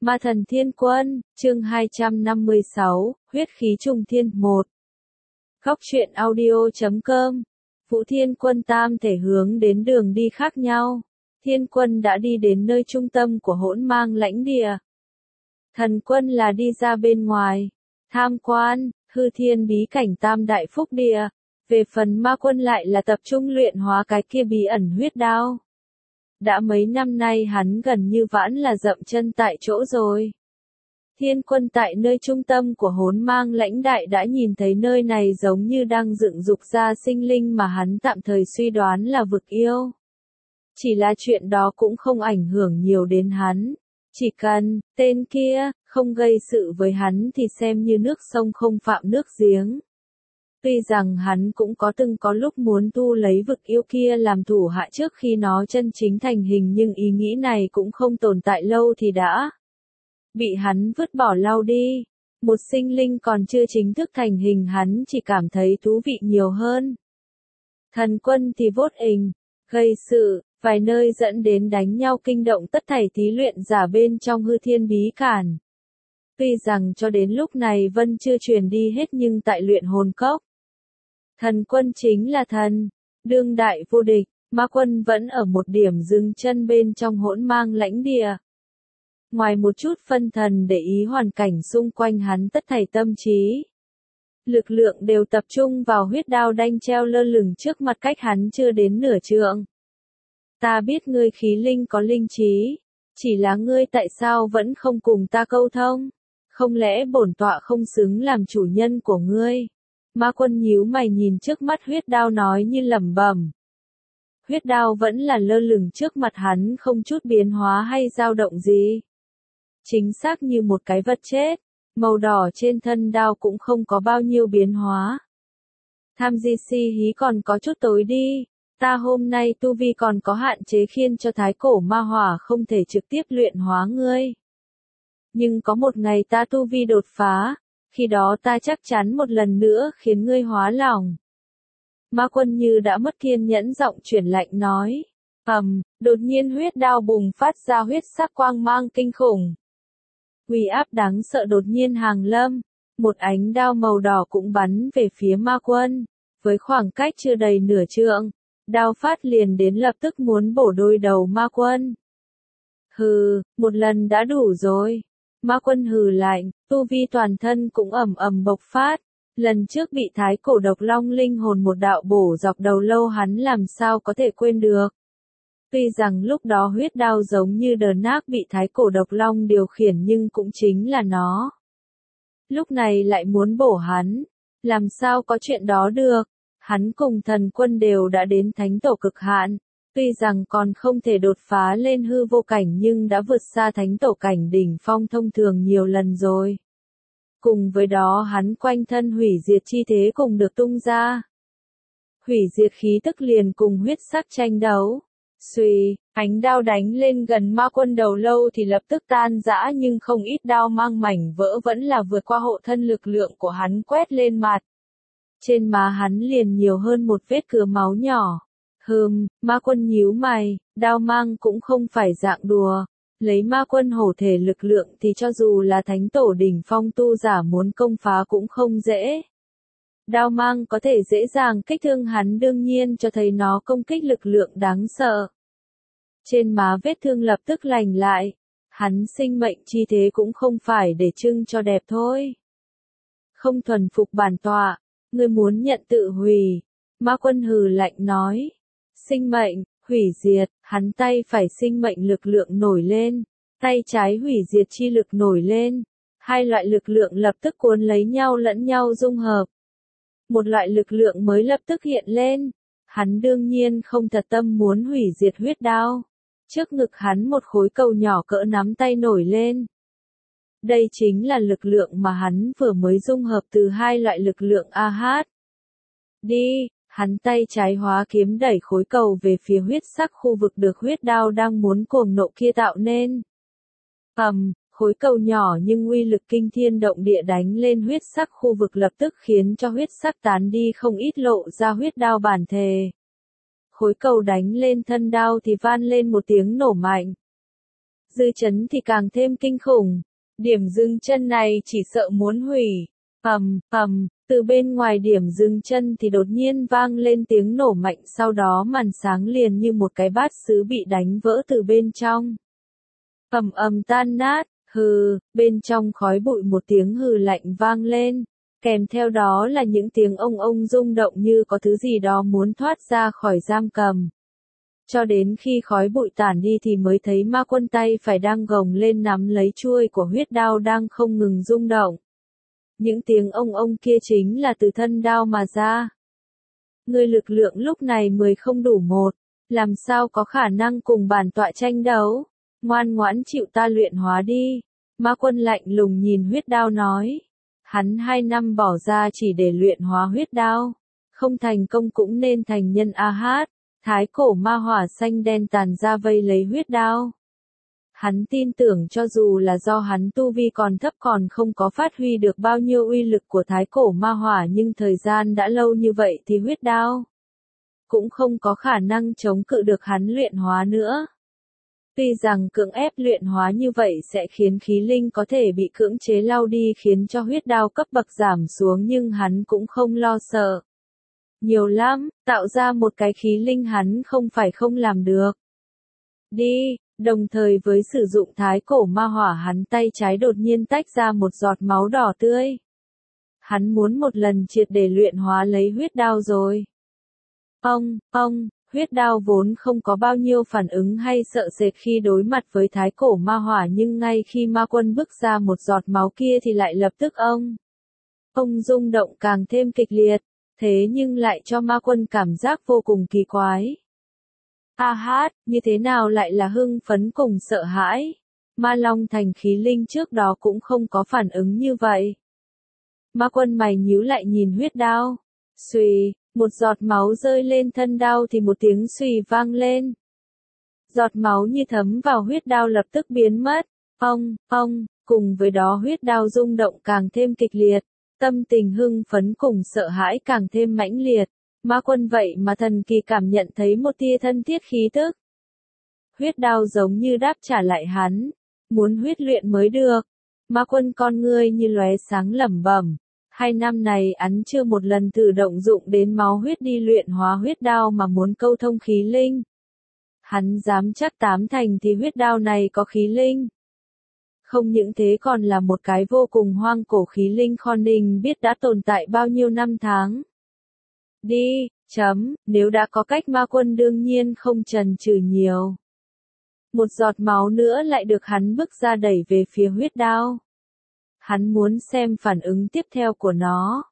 Ma thần thiên quân, chương 256, huyết khí trùng thiên 1. Góc truyện audio.com. Vũ Thiên Quân tam thể hướng đến đường đi khác nhau. Thiên Quân đã đi đến nơi trung tâm của hỗn mang lãnh địa. Thần Quân là đi ra bên ngoài, tham quan, hư thiên bí cảnh tam đại phúc địa. Về phần Ma Quân lại là tập trung luyện hóa cái kia bí ẩn huyết đao. Đã mấy năm nay hắn gần như vãn là dậm chân tại chỗ rồi. Thiên Quân tại nơi trung tâm của hỗn mang lãnh đại đã nhìn thấy nơi này giống như đang dựng dục ra sinh linh mà hắn tạm thời suy đoán là vực yêu. Chỉ là chuyện đó cũng không ảnh hưởng nhiều đến hắn. Chỉ cần, tên kia, không gây sự với hắn thì xem như nước sông không phạm nước giếng. Tuy rằng hắn cũng từng có lúc muốn thu lấy vực yêu kia làm thủ hạ trước khi nó chân chính thành hình, nhưng ý nghĩ này cũng không tồn tại lâu thì đã bị hắn vứt bỏ lau đi. Một sinh linh còn chưa chính thức thành hình hắn chỉ cảm thấy thú vị nhiều hơn. Thần Quân thì vốt ình, gây sự, vài nơi dẫn đến đánh nhau kinh động tất thảy thí luyện giả bên trong hư thiên bí cảnh. Tuy rằng cho đến lúc này Vân chưa truyền đi hết nhưng tại luyện hồn cốc, Thần Quân chính là thần, đương đại vô địch, Ma Quân vẫn ở một điểm dừng chân bên trong hỗn mang lãnh địa. Ngoài một chút phân thần để ý hoàn cảnh xung quanh hắn, tất thảy tâm trí, lực lượng đều tập trung vào huyết đao đanh treo lơ lửng trước mặt cách hắn chưa đến nửa trượng. Ta biết ngươi khí linh có linh trí, chỉ là ngươi tại sao vẫn không cùng ta câu thông? Không lẽ bổn tọa không xứng làm chủ nhân của ngươi? Ma Quân nhíu mày nhìn trước mắt huyết đao nói như lẩm bẩm. Huyết đao vẫn là lơ lửng trước mặt hắn, không chút biến hóa hay dao động gì. Chính xác như một cái vật chết, màu đỏ trên thân đao cũng không có bao nhiêu biến hóa. Tham di si hí còn có chút tối đi, ta hôm nay tu vi còn có hạn chế khiến cho thái cổ ma hỏa không thể trực tiếp luyện hóa ngươi. Nhưng có một ngày ta tu vi đột phá, khi đó ta chắc chắn một lần nữa khiến ngươi hóa lòng. Ma Quân như đã mất kiên nhẫn giọng chuyển lạnh nói. Đột nhiên huyết đao bùng phát ra huyết sắc quang mang kinh khủng. Uy áp đáng sợ đột nhiên hàng lâm, một ánh đao màu đỏ cũng bắn về phía Ma Quân, với khoảng cách chưa đầy nửa trượng, đao phát liền đến lập tức muốn bổ đôi đầu Ma Quân. Hừ, một lần đã đủ rồi. Ma Quân hừ lạnh, tu vi toàn thân cũng ầm ầm bộc phát. Lần trước bị thái cổ độc long linh hồn một đạo bổ dọc đầu lâu hắn làm sao có thể quên được. Tuy rằng lúc đó huyết đao giống như đờn nác bị thái cổ độc long điều khiển nhưng cũng chính là nó. Lúc này lại muốn bổ hắn, làm sao có chuyện đó được. Hắn cùng Thần Quân đều đã đến thánh tổ cực hạn. Tuy rằng còn không thể đột phá lên hư vô cảnh nhưng đã vượt xa thánh tổ cảnh đỉnh phong thông thường nhiều lần rồi. Cùng với đó hắn quanh thân hủy diệt chi thế cùng được tung ra. Hủy diệt khí tức liền cùng huyết sắc tranh đấu. Xuy, ánh đao đánh lên gần Ma Quân đầu lâu thì lập tức tan rã, nhưng không ít đao mang mảnh vỡ vẫn là vượt qua hộ thân lực lượng của hắn quét lên mặt. Trên má hắn liền nhiều hơn một vết cứa máu nhỏ. Ma Quân nhíu mày, đao mang cũng không phải dạng đùa. Lấy Ma Quân hổ thể lực lượng thì cho dù là thánh tổ đỉnh phong tu giả muốn công phá cũng không dễ. Đao mang có thể dễ dàng kích thương hắn, đương nhiên cho thấy nó công kích lực lượng đáng sợ. Trên má vết thương lập tức lành lại. Hắn sinh mệnh chi thế cũng không phải để trưng cho đẹp thôi. Không thuần phục bản tọa, ngươi muốn nhận tự hủy. Ma Quân hừ lạnh nói. Sinh mệnh, hủy diệt, hắn tay phải sinh mệnh lực lượng nổi lên, tay trái hủy diệt chi lực nổi lên. Hai loại lực lượng lập tức cuốn lấy nhau lẫn nhau dung hợp. Một loại lực lượng mới lập tức hiện lên. Hắn đương nhiên không thật tâm muốn hủy diệt huyết đao. Trước ngực hắn một khối cầu nhỏ cỡ nắm tay nổi lên. Đây chính là lực lượng mà hắn vừa mới dung hợp từ hai loại lực lượng AH. Đi, hắn tay trái hóa kiếm đẩy khối cầu về phía huyết sắc khu vực được huyết đao đang muốn cuồng nộ kia tạo nên. Khối cầu nhỏ nhưng uy lực kinh thiên động địa đánh lên huyết sắc khu vực lập tức khiến cho huyết sắc tán đi không ít, lộ ra huyết đao bản thể. Khối cầu đánh lên thân đao thì vang lên một tiếng nổ mạnh. dư chấn thì càng thêm kinh khủng. Điểm dừng chân này chỉ sợ muốn hủy. Từ bên ngoài điểm dừng chân thì đột nhiên vang lên tiếng nổ mạnh, sau đó màn sáng liền như một cái bát sứ bị đánh vỡ từ bên trong. Tan nát, bên trong khói bụi một tiếng hừ lạnh vang lên, kèm theo đó là những tiếng ông rung động như có thứ gì đó muốn thoát ra khỏi giam cầm. Cho đến khi khói bụi tản đi thì mới thấy Ma Quân tay phải đang gồng lên nắm lấy chuôi của huyết đao đang không ngừng rung động. Những tiếng ông kia chính là từ thân đao mà ra. Người lực lượng lúc này 10 không đủ 1, làm sao có khả năng cùng bản tọa tranh đấu, ngoan ngoãn chịu ta luyện hóa đi. Ma Quân lạnh lùng nhìn huyết đao nói. Hắn 2 năm bỏ ra chỉ để luyện hóa huyết đao, không thành công cũng nên thành nhân a hát. Thái cổ ma hỏa xanh đen tàn ra vây lấy huyết đao. Hắn tin tưởng cho dù là do hắn tu vi còn thấp còn không có phát huy được bao nhiêu uy lực của thái cổ ma hỏa, nhưng thời gian đã lâu như vậy thì huyết đao cũng không có khả năng chống cự được hắn luyện hóa nữa. Tuy rằng cưỡng ép luyện hóa như vậy sẽ khiến khí linh có thể bị cưỡng chế lao đi khiến cho huyết đao cấp bậc giảm xuống, nhưng hắn cũng không lo sợ. Nhiều lắm, tạo ra một cái khí linh hắn không phải không làm được. Đi, đồng thời với sử dụng thái cổ ma hỏa, hắn tay trái đột nhiên tách ra một giọt máu đỏ tươi. Hắn muốn một lần triệt để luyện hóa lấy huyết đao rồi. Huyết đao vốn không có bao nhiêu phản ứng hay sợ sệt khi đối mặt với thái cổ ma hỏa, nhưng ngay khi Ma Quân bước ra một giọt máu kia thì lại lập tức rung động càng thêm kịch liệt. Thế nhưng lại cho Ma Quân cảm giác vô cùng kỳ quái. Như thế nào lại là hưng phấn cùng sợ hãi? Ma Long thành khí linh trước đó cũng không có phản ứng như vậy. Ma Quân mày nhíu lại nhìn huyết đao. Xùy, một giọt máu rơi lên thân đao thì một tiếng xùy vang lên. Giọt máu như thấm vào huyết đao lập tức biến mất. Cùng với đó huyết đao rung động càng thêm kịch liệt. Tâm tình hưng phấn cùng sợ hãi càng thêm mãnh liệt. Ma Quân vậy mà thần kỳ cảm nhận thấy một tia thân thiết khí tức. Huyết đao giống như đáp trả lại hắn. Muốn huyết luyện mới được. Ma Quân con ngươi như lóe sáng lẩm bẩm. 2 năm này hắn chưa một lần thử động dụng đến máu huyết đi luyện hóa huyết đao mà muốn câu thông khí linh. Hắn dám chắc 8 thành thì huyết đao này có khí linh. Không những thế còn là một cái vô cùng hoang cổ khí linh Khôn Ninh biết đã tồn tại bao nhiêu năm tháng. Nếu đã có cách, Ma Quân đương nhiên không chần chừ nhiều. Một giọt máu nữa lại được hắn bước ra đẩy về phía huyết đao. Hắn muốn xem phản ứng tiếp theo của nó.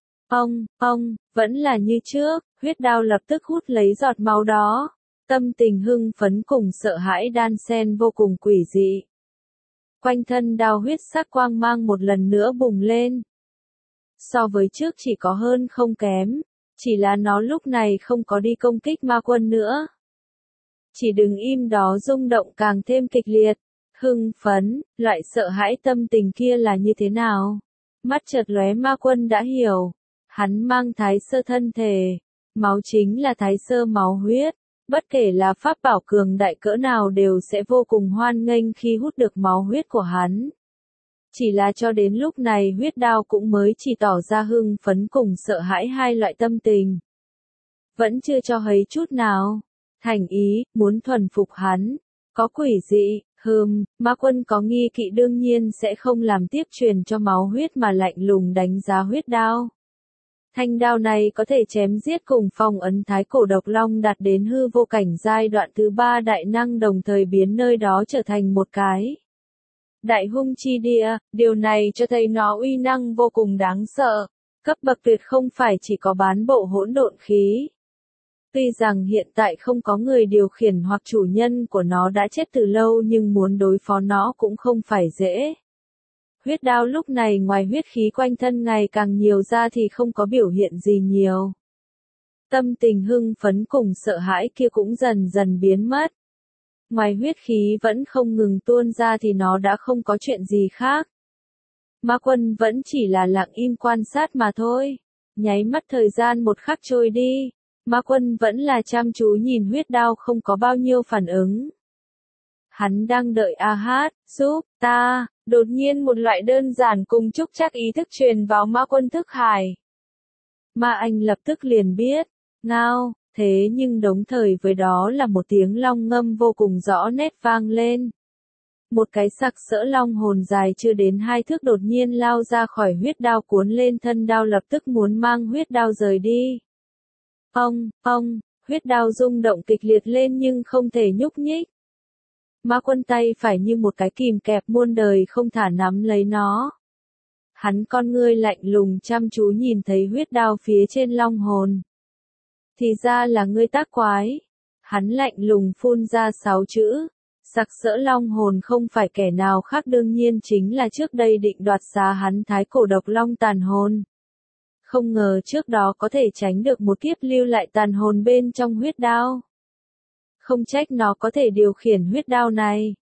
Vẫn là như trước, huyết đao lập tức hút lấy giọt máu đó. Tâm tình hưng phấn cùng sợ hãi đan xen vô cùng quỷ dị. Quanh thân đao huyết sắc quang mang một lần nữa bùng lên. So với trước chỉ có hơn không kém, chỉ là nó lúc này không có đi công kích Ma Quân nữa. Chỉ đứng im đó rung động càng thêm kịch liệt, hưng phấn, loại sợ hãi tâm tình kia là như thế nào? Mắt chợt lóe, Ma Quân đã hiểu. Hắn mang thái sơ thân thể, máu chính là thái sơ máu huyết. Bất kể là pháp bảo cường đại cỡ nào đều sẽ vô cùng hoan nghênh khi hút được máu huyết của hắn. Chỉ là cho đến lúc này huyết đao cũng mới chỉ tỏ ra hưng phấn cùng sợ hãi hai loại tâm tình. Vẫn chưa cho thấy chút nào thành ý, muốn thuần phục hắn. Có quỷ dị, Ma Quân có nghi kỵ đương nhiên sẽ không làm tiếp truyền cho máu huyết mà lạnh lùng đánh giá huyết đao. Thanh đao này có thể chém giết cùng phong ấn thái cổ độc long đạt đến hư vô cảnh giai đoạn thứ 3 đại năng, đồng thời biến nơi đó trở thành một cái đại hung chi địa. Điều này cho thấy nó uy năng vô cùng đáng sợ, cấp bậc tuyệt, không phải chỉ có bán bộ hỗn độn khí. Tuy rằng hiện tại không có người điều khiển hoặc chủ nhân của nó đã chết từ lâu, nhưng muốn đối phó nó cũng không phải dễ. Huyết đao lúc này ngoài huyết khí quanh thân ngày càng nhiều ra thì không có biểu hiện gì nhiều. Tâm tình hưng phấn cùng sợ hãi kia cũng dần dần biến mất. Ngoài huyết khí vẫn không ngừng tuôn ra thì nó đã không có chuyện gì khác. Ma Quân vẫn chỉ là lặng im quan sát mà thôi. Nháy mắt thời gian một khắc trôi đi. Ma Quân vẫn là chăm chú nhìn huyết đao không có bao nhiêu phản ứng. Hắn đang đợi A Hát, giúp ta, đột nhiên một loại đơn giản cùng trúc trắc ý thức truyền vào ma quân thức hải. Ma anh lập tức liền biết, ngao, thế nhưng đồng thời với đó là một tiếng long ngâm vô cùng rõ nét vang lên. Một cái sặc sỡ long hồn dài chưa đến 2 thước đột nhiên lao ra khỏi huyết đao cuốn lên thân đao lập tức muốn mang huyết đao rời đi. Huyết đao rung động kịch liệt lên nhưng không thể nhúc nhích. Ma quân tay phải như một cái kìm kẹp muôn đời không thả nắm lấy nó. Hắn con ngươi lạnh lùng chăm chú nhìn thấy huyết đao phía trên long hồn. Thì ra là ngươi tác quái. Hắn lạnh lùng phun ra 6 chữ. Sặc sỡ long hồn không phải kẻ nào khác đương nhiên chính là trước đây định đoạt xá hắn thái cổ độc long tàn hồn. Không ngờ trước đó có thể tránh được một kiếp lưu lại tàn hồn bên trong huyết đao. Không trách nó có thể điều khiển huyết đao này.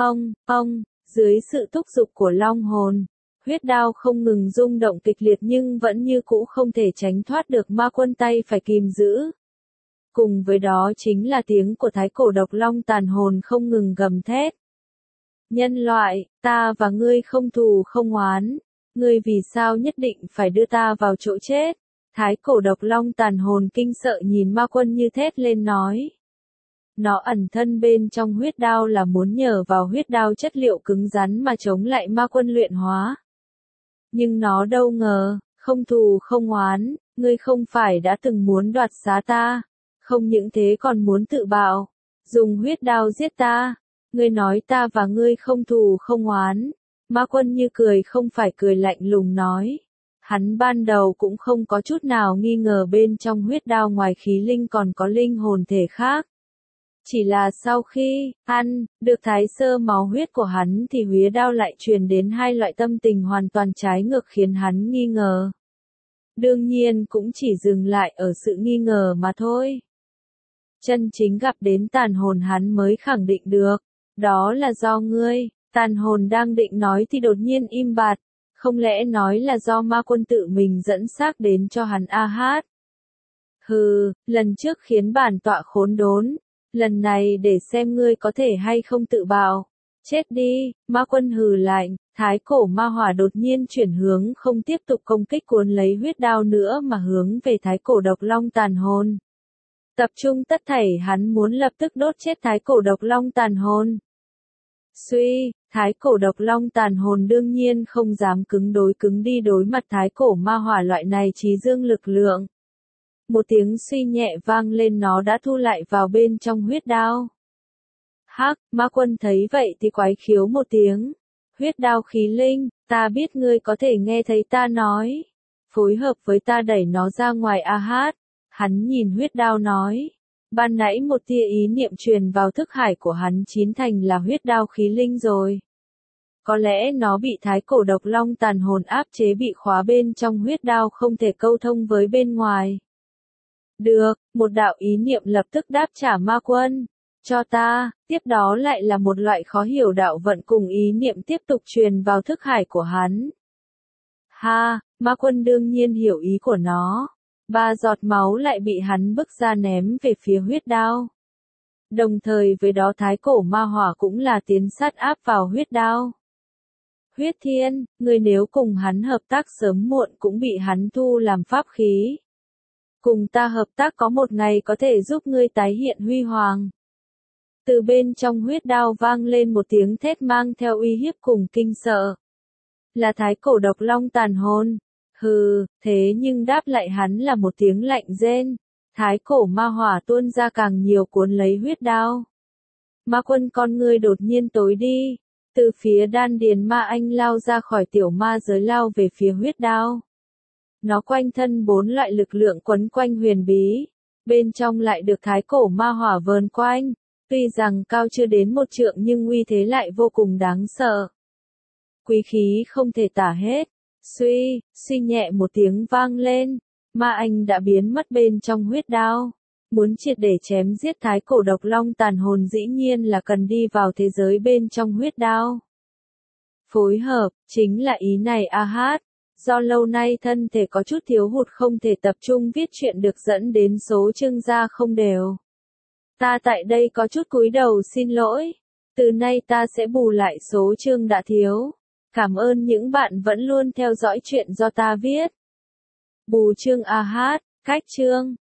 Dưới sự thúc giục của long hồn, huyết đao không ngừng rung động kịch liệt nhưng vẫn như cũ không thể tránh thoát được ma quân tay phải kìm giữ. Cùng với đó chính là tiếng của thái cổ độc long tàn hồn không ngừng gầm thét. Nhân loại, ta và ngươi không thù không oán. Ngươi vì sao nhất định phải đưa ta vào chỗ chết? Thái cổ độc long tàn hồn kinh sợ nhìn ma quân như thét lên nói. Nó ẩn thân bên trong huyết đao là muốn nhờ vào huyết đao chất liệu cứng rắn mà chống lại ma quân luyện hóa. Nhưng nó đâu ngờ, không thù không oán, ngươi không phải đã từng muốn đoạt xá ta, không những thế còn muốn tự bạo, dùng huyết đao giết ta, ngươi nói ta và ngươi không thù không oán. Ma quân như cười không phải cười lạnh lùng nói. Hắn ban đầu cũng không có chút nào nghi ngờ bên trong huyết đao ngoài khí linh còn có linh hồn thể khác. Chỉ là sau khi ăn được thái sơ máu huyết của hắn thì huyết đao lại truyền đến 2 loại tâm tình hoàn toàn trái ngược khiến hắn nghi ngờ. Đương nhiên cũng chỉ dừng lại ở sự nghi ngờ mà thôi. Chân chính gặp đến tàn hồn hắn mới khẳng định được. Đó là do ngươi. Tàn hồn đang định nói thì đột nhiên im bặt. Không lẽ nói là do ma quân tự mình dẫn xác đến cho hắn A Hát. Hừ, lần trước khiến bản tọa khốn đốn. Lần này để xem ngươi có thể hay không tự bạo. Chết đi, ma quân hừ lạnh, thái cổ ma hỏa đột nhiên chuyển hướng không tiếp tục công kích cuốn lấy huyết đao nữa mà hướng về thái cổ độc long tàn hồn. Tập trung tất thảy hắn muốn lập tức đốt chết thái cổ độc long tàn hồn. Suy, thái cổ độc long tàn hồn đương nhiên không dám cứng đi đối mặt thái cổ ma hỏa loại này trí dương lực lượng. Một tiếng suy nhẹ vang lên nó đã thu lại vào bên trong huyết đao. Hắc, ma quân thấy vậy thì quái khiếu một tiếng. Huyết đao khí linh, ta biết ngươi có thể nghe thấy ta nói. Phối hợp với ta đẩy nó ra ngoài A Hát. Hắn nhìn huyết đao nói. Ban nãy một tia ý niệm truyền vào thức hải của hắn chín thành là huyết đao khí linh rồi. Có lẽ nó bị thái cổ độc long tàn hồn áp chế bị khóa bên trong huyết đao không thể câu thông với bên ngoài. Được, một đạo ý niệm lập tức đáp trả ma quân. Cho ta, tiếp đó lại là một loại khó hiểu đạo vận cùng ý niệm tiếp tục truyền vào thức hải của hắn. Ha, ma quân đương nhiên hiểu ý của nó. 3 giọt máu lại bị hắn bức ra ném về phía huyết đao. Đồng thời với đó thái cổ ma hỏa cũng là tiến sát áp vào huyết đao. Huyết thiên, người nếu cùng hắn hợp tác sớm muộn cũng bị hắn thu làm pháp khí. Cùng ta hợp tác có một ngày có thể giúp ngươi tái hiện huy hoàng. Từ bên trong huyết đao vang lên một tiếng thét mang theo uy hiếp cùng kinh sợ. Là thái cổ độc long tàn hồn. Hừ, thế nhưng đáp lại hắn là một tiếng lạnh rên. Thái cổ ma hỏa tuôn ra càng nhiều cuốn lấy huyết đao. Ma quân con ngươi đột nhiên tối đi. Từ phía đan điền ma anh lao ra khỏi tiểu ma giới lao về phía huyết đao. Nó quanh thân 4 loại lực lượng quấn quanh huyền bí. Bên trong lại được thái cổ ma hỏa vờn quanh. Tuy rằng cao chưa đến 1 trượng nhưng uy thế lại vô cùng đáng sợ. Quý khí không thể tả hết. Suy nhẹ một tiếng vang lên. Ma anh đã biến mất bên trong huyết đao. Muốn triệt để chém giết thái cổ độc long tàn hồn dĩ nhiên là cần đi vào thế giới bên trong huyết đao. Phối hợp, chính là ý này A Hát. Do lâu nay thân thể có chút thiếu hụt không thể tập trung viết truyện được dẫn đến số chương ra không đều. Ta tại đây có chút cúi đầu xin lỗi. Từ nay ta sẽ bù lại số chương đã thiếu. Cảm ơn những bạn vẫn luôn theo dõi chuyện do ta viết. Bù chương AH, cách chương.